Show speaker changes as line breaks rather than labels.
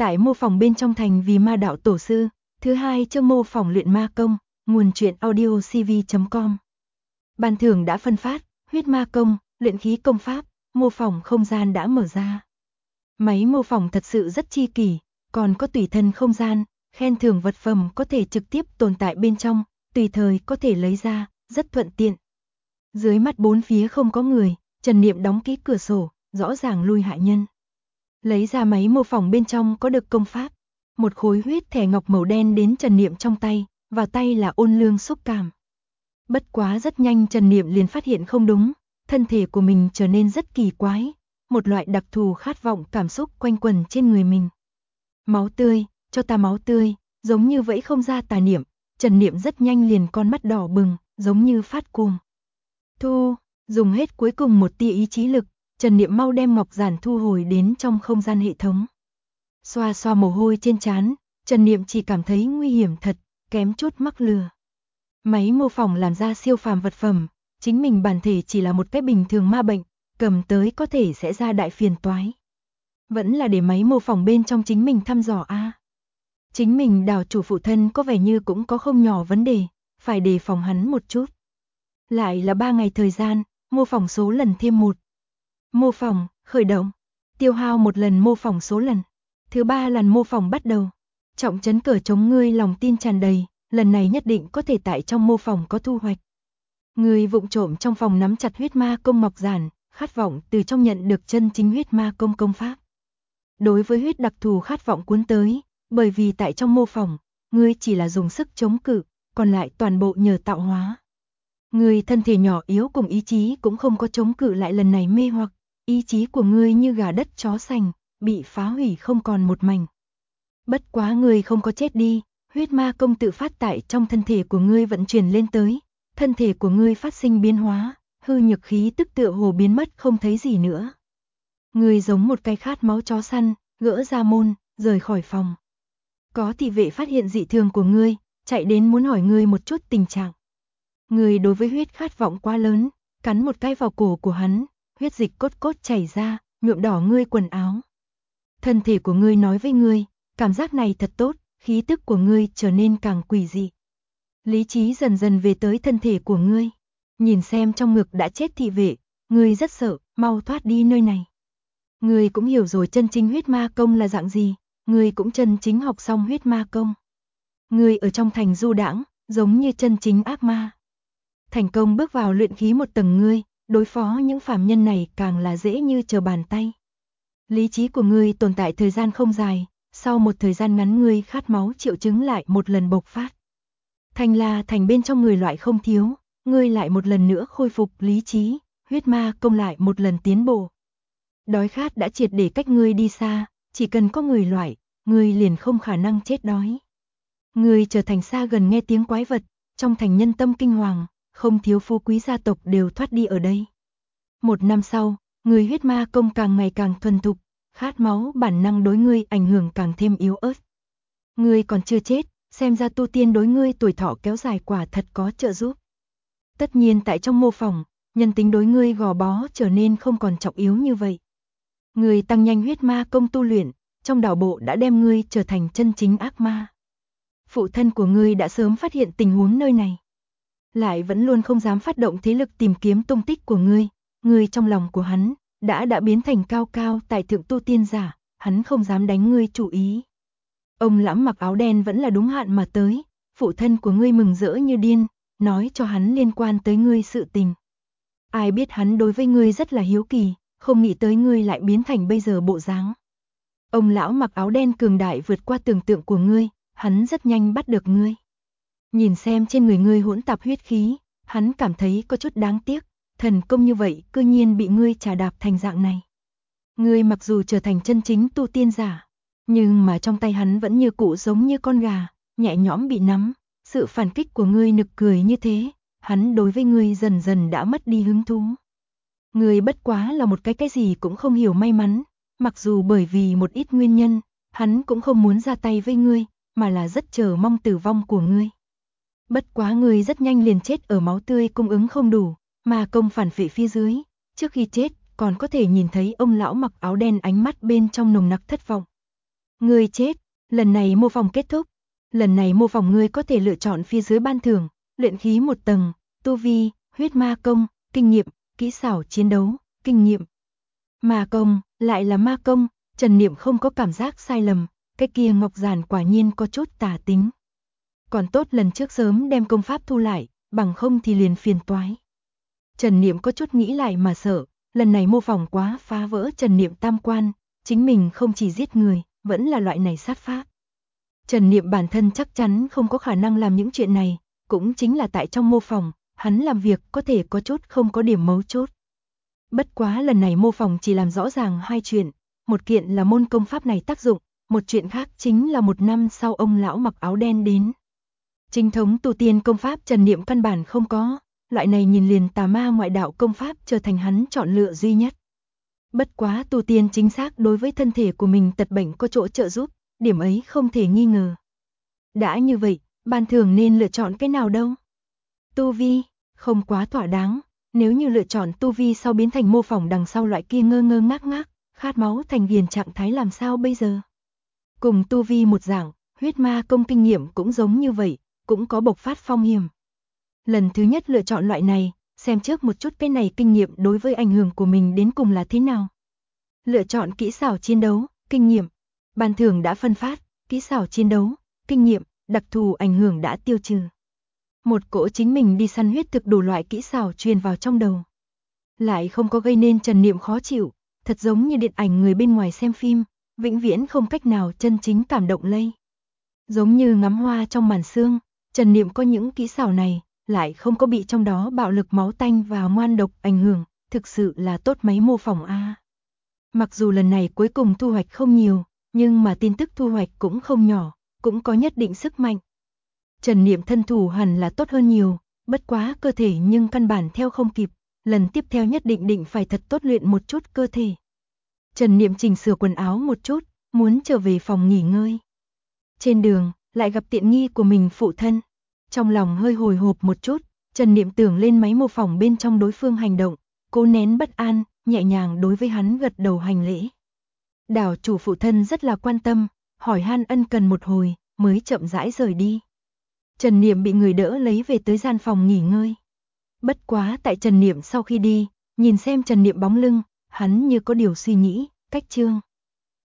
tại mô phỏng bên trong thành vì ma đạo tổ sư, thứ hai chương mô phỏng luyện ma công, nguồn truyện audio cv.com. Ban thưởng đã phân phát, huyết ma công, luyện khí công pháp, mô phỏng không gian đã mở ra. Máy mô phỏng thật sự rất chi kỷ, còn có tùy thân không gian, khen thưởng vật phẩm có thể trực tiếp tồn tại bên trong, tùy thời có thể lấy ra, rất thuận tiện. Dưới mắt bốn phía không có người, Trần Niệm đóng kỹ cửa sổ, rõ ràng lui hại nhân. Lấy ra máy mô phỏng bên trong có được công pháp, một khối huyết thẻ ngọc màu đen đến Trần Niệm trong tay, vào tay là ôn lương xúc cảm. Bất quá rất nhanh Trần Niệm liền phát hiện không đúng, thân thể của mình trở nên rất kỳ quái, một loại đặc thù khát vọng cảm xúc quanh quẩn trên người mình. Máu tươi, cho ta máu tươi, giống như vẫy không ra tà niệm, Trần Niệm rất nhanh liền con mắt đỏ bừng, giống như phát cuồng. Dùng hết cuối cùng một tia ý chí lực, Trần Niệm mau đem ngọc giản thu hồi đến trong không gian hệ thống. Xoa xoa mồ hôi trên trán, Trần Niệm chỉ cảm thấy nguy hiểm thật, kém chút mắc lừa. Máy mô phỏng làm ra siêu phàm vật phẩm, chính mình bản thể chỉ là một cái bình thường ma bệnh, cầm tới có thể sẽ ra đại phiền toái. Vẫn là để máy mô phỏng bên trong chính mình thăm dò a. Chính mình đảo chủ phụ thân có vẻ như cũng có không nhỏ vấn đề, phải đề phòng hắn một chút. Lại là 3 ngày thời gian, mô phỏng số lần thêm 1. Mô phỏng, khởi động. Tiêu hao một lần mô phỏng số lần. Thứ 3 lần mô phỏng bắt đầu. Trọng trấn cờ chống ngươi lòng tin tràn đầy, lần này nhất định có thể tại trong mô phỏng có thu hoạch. Ngươi vụng trộm trong phòng nắm chặt huyết ma công ngọc giản, khát vọng từ trong nhận được chân chính huyết ma công công pháp. Đối với huyết đặc thù khát vọng cuốn tới, bởi vì tại trong mô phỏng, ngươi chỉ là dùng sức chống cự, còn lại toàn bộ nhờ tạo hóa. Ngươi thân thể nhỏ yếu cùng ý chí cũng không có chống cự lại lần này mê hoặc, ý chí của ngươi như gà đất chó sành, bị phá hủy không còn một mảnh. Bất quá ngươi không có chết đi, huyết ma công tự phát tại trong thân thể của ngươi vận chuyển lên tới, thân thể của ngươi phát sinh biến hóa, hư nhược khí tức tựa hồ biến mất không thấy gì nữa. Ngươi giống một cái khát máu chó săn, gỡ ra môn, rời khỏi phòng. Có thị vệ phát hiện dị thường của ngươi, chạy đến muốn hỏi ngươi một chút tình trạng. Ngươi đối với huyết khát vọng quá lớn, cắn một cái vào cổ của hắn, huyết dịch cốt cốt chảy ra, nhuộm đỏ ngươi quần áo. Thân thể của ngươi nói với ngươi, cảm giác này thật tốt, khí tức của ngươi trở nên càng quỷ dị. Lý trí dần dần về tới thân thể của ngươi. Nhìn xem trong ngực đã chết thị vệ, ngươi rất sợ, mau thoát đi nơi này. Ngươi cũng hiểu rồi chân chính huyết ma công là dạng gì, ngươi cũng chân chính học xong huyết ma công. Ngươi ở trong thành du đãng, giống như chân chính ác ma. Thành công bước vào luyện khí một tầng ngươi, đối phó những phàm nhân này càng là dễ như trở bàn tay. Lý trí của ngươi tồn tại thời gian không dài, sau một thời gian ngắn ngươi khát máu triệu chứng lại một lần bộc phát. Thành là thành bên trong người loại không thiếu, ngươi lại một lần nữa khôi phục lý trí, huyết ma công lại một lần tiến bộ. Đói khát đã triệt để cách ngươi đi xa, chỉ cần có người loại, ngươi liền không khả năng chết đói. Ngươi trở thành xa gần nghe tiếng quái vật, trong thành nhân tâm kinh hoàng, không thiếu phú quý gia tộc đều thoát đi ở đây. 1 năm sau, ngươi huyết ma công càng ngày càng thuần thục, khát máu bản năng đối ngươi ảnh hưởng càng thêm yếu ớt. Ngươi còn chưa chết, xem ra tu tiên đối ngươi tuổi thọ kéo dài quả thật có trợ giúp. Tất nhiên tại trong mô phỏng, nhân tính đối ngươi gò bó trở nên không còn trọng yếu như vậy. Ngươi tăng nhanh huyết ma công tu luyện, trong đảo bộ đã đem ngươi trở thành chân chính ác ma. Phụ thân của ngươi đã sớm phát hiện tình huống nơi này, lại vẫn luôn không dám phát động thế lực tìm kiếm tung tích của ngươi trong lòng của hắn đã biến thành cao cao tại thượng tu tiên giả, hắn không dám đánh ngươi chủ ý. Ông lão mặc áo đen vẫn là đúng hạn mà tới, phụ thân của ngươi mừng rỡ như điên, nói cho hắn liên quan tới ngươi sự tình. Ai biết hắn đối với ngươi rất là hiếu kỳ, không nghĩ tới ngươi lại biến thành bây giờ bộ dáng. Ông lão mặc áo đen cường đại vượt qua tưởng tượng của ngươi, hắn rất nhanh bắt được ngươi. Nhìn xem trên người ngươi hỗn tạp huyết khí, hắn cảm thấy có chút đáng tiếc, thần công như vậy cư nhiên bị ngươi trà đạp thành dạng này. Ngươi mặc dù trở thành chân chính tu tiên giả, nhưng mà trong tay hắn vẫn như cũ giống như con gà, nhẹ nhõm bị nắm, sự phản kích của ngươi nực cười như thế, hắn đối với ngươi dần dần đã mất đi hứng thú. Ngươi bất quá là một cái gì cũng không hiểu may mắn, mặc dù bởi vì một ít nguyên nhân, hắn cũng không muốn ra tay với ngươi, mà là rất chờ mong tử vong của ngươi. Bất quá ngươi rất nhanh liền chết ở máu tươi cung ứng không đủ, mà công phản phệ phía dưới, trước khi chết còn có thể nhìn thấy ông lão mặc áo đen ánh mắt bên trong nồng nặc thất vọng. Ngươi chết, lần này mô phỏng kết thúc. Lần này mô phỏng ngươi có thể lựa chọn phía dưới ban thưởng, luyện khí 1 tầng, tu vi, huyết ma công, kinh nghiệm, kỹ xảo chiến đấu, kinh nghiệm. Ma công, lại là ma công, Trần Niệm không có cảm giác sai lầm, cái kia ngọc giản quả nhiên có chút tà tính. Còn tốt lần trước sớm đem công pháp thu lại, bằng không thì liền phiền toái. Trần Niệm có chút nghĩ lại mà sợ, lần này mô phỏng quá phá vỡ Trần Niệm tam quan, chính mình không chỉ giết người, vẫn là loại này sát pháp. Trần Niệm bản thân chắc chắn không có khả năng làm những chuyện này, cũng chính là tại trong mô phỏng, hắn làm việc có thể có chút không có điểm mấu chốt. Bất quá lần này mô phỏng chỉ làm rõ ràng hai chuyện, một kiện là môn công pháp này tác dụng, một chuyện khác chính là 1 năm sau ông lão mặc áo đen đến. Chính thống tu tiên công pháp Trần Niệm căn bản không có, loại này nhìn liền tà ma ngoại đạo công pháp trở thành hắn chọn lựa duy nhất. Bất quá tu tiên chính xác đối với thân thể của mình tật bệnh có chỗ trợ giúp, điểm ấy không thể nghi ngờ. Đã như vậy, ban thưởng nên lựa chọn cái nào đâu? Tu vi, không quá thỏa đáng, nếu như lựa chọn tu vi sau biến thành mô phỏng đằng sau loại kia ngơ ngơ ngác ngác, khát máu thành viền trạng thái làm sao bây giờ? Cùng tu vi một dạng, huyết ma công kinh nghiệm cũng giống như vậy, cũng có bộc phát phong hiểm. Lần thứ nhất lựa chọn loại này, xem trước một chút cái này kinh nghiệm đối với ảnh hưởng của mình đến cùng là thế nào. Lựa chọn kỹ xảo chiến đấu, kinh nghiệm. Ban thưởng đã phân phát, kỹ xảo chiến đấu, kinh nghiệm, đặc thù ảnh hưởng đã tiêu trừ. Một cỗ chính mình đi săn huyết thực đủ loại kỹ xảo truyền vào trong đầu. Lại không có gây nên Trần Niệm khó chịu, thật giống như điện ảnh người bên ngoài xem phim, vĩnh viễn không cách nào chân chính cảm động lây. Giống như ngắm hoa trong màn sương, Trần Niệm có những kỹ xảo này, lại không có bị trong đó bạo lực máu tanh và ngoan độc ảnh hưởng, thực sự là tốt máy mô phỏng a. Mặc dù lần này cuối cùng thu hoạch không nhiều, nhưng mà tin tức thu hoạch cũng không nhỏ, cũng có nhất định sức mạnh. Trần Niệm thân thủ hẳn là tốt hơn nhiều, bất quá cơ thể nhưng căn bản theo không kịp, lần tiếp theo nhất định phải thật tốt luyện một chút cơ thể. Trần Niệm chỉnh sửa quần áo một chút, muốn trở về phòng nghỉ ngơi. Trên đường, lại gặp tiện nghi của mình phụ thân. Trong lòng hơi hồi hộp một chút, Trần Niệm tưởng lên máy mô phỏng bên trong đối phương hành động, cố nén bất an, nhẹ nhàng đối với hắn gật đầu hành lễ. Đảo chủ phụ thân rất là quan tâm, hỏi han ân cần một hồi, mới chậm rãi rời đi. Trần Niệm bị người đỡ lấy về tới gian phòng nghỉ ngơi. Bất quá tại Trần Niệm sau khi đi, nhìn xem Trần Niệm bóng lưng, hắn như có điều suy nghĩ, cách chương.